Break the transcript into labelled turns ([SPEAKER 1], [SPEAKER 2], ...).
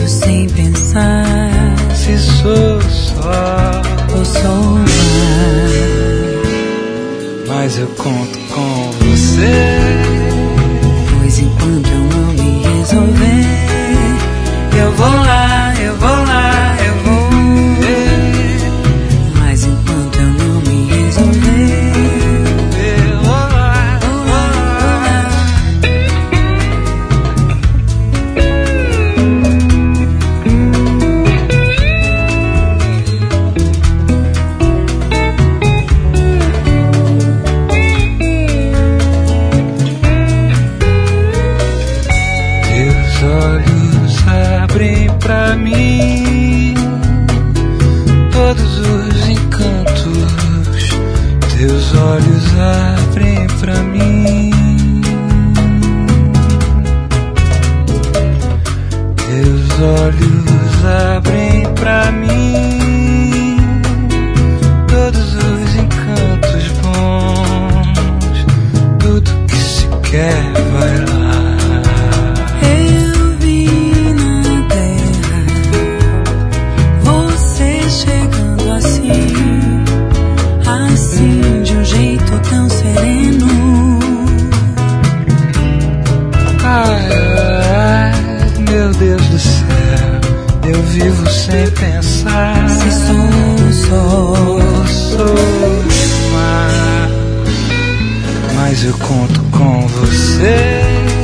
[SPEAKER 1] sem pensar
[SPEAKER 2] se sou só
[SPEAKER 1] ou sou mais.
[SPEAKER 2] Mas eu conto com você.
[SPEAKER 1] Pois enquanto eu não me resolver, eu vou lá, eu vou lá, eu vou ver. Mas enquanto eu não me resolver,
[SPEAKER 2] Eu vou lá, eu vou lá. Teus olhos abrem pra mim todos os encantos. Teus olhos abrem pra mim. Teus olhos abrem pra mim todos os encantos bons. Tudo que se quer vai lá.
[SPEAKER 1] eu vi na terra você chegando assim, assim de um jeito tão sereno.
[SPEAKER 2] Ai, ai, meu Deus do céu, eu vivo sem pensar
[SPEAKER 1] Se
[SPEAKER 2] sou demais. Mas eu conto com você.